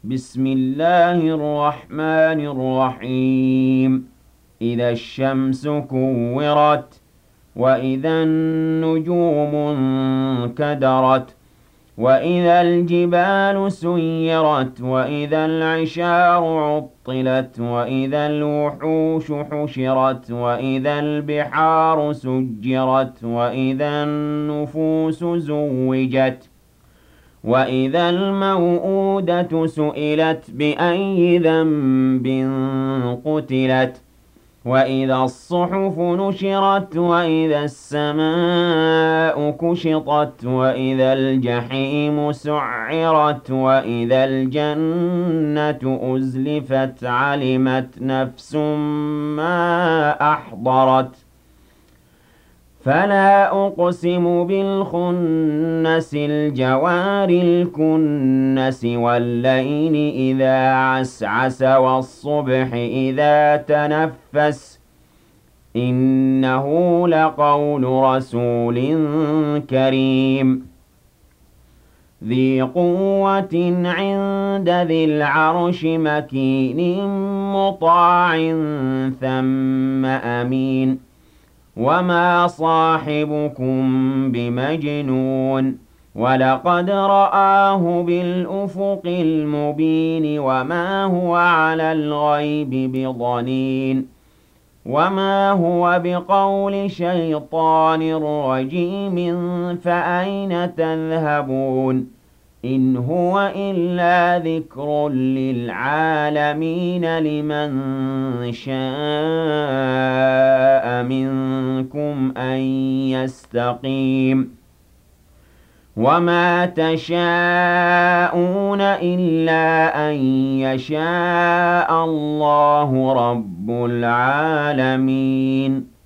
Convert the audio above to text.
بسم الله الرحمن الرحيم. إذا الشمس كورت، وإذا النجوم انكدرت، وإذا الجبال سيرت، وإذا العشار عطلت، وإذا الوحوش حشرت، وإذا البحار سجرت، وإذا النفوس زوجت، وإذا الموءودة سئلت بأي ذنب قتلت، وإذا الصحف نشرت، وإذا السماء كشطت، وإذا الجحيم سعرت، وإذا الجنة أزلفت، علمت نفس ما أحضرت. فلا أقسم بالخنس الجوار الكنس، والليل إذا عسعس، والصبح إذا تنفس. إنه لقول رسول كريم ذي قوة عند ذي العرش مكين مطاع ثم أمين. وما صاحبكم بمجنون، ولقد رآه بالأفق المبين، وما هو على الغيب بضنين، وما هو بقول شيطان رجيم. فأين تذهبون؟ إن هو إلا ذكر للعالمين، لمن شاء منكم أن يستقيم. وما تشاءون إلا أن يشاء الله رب العالمين.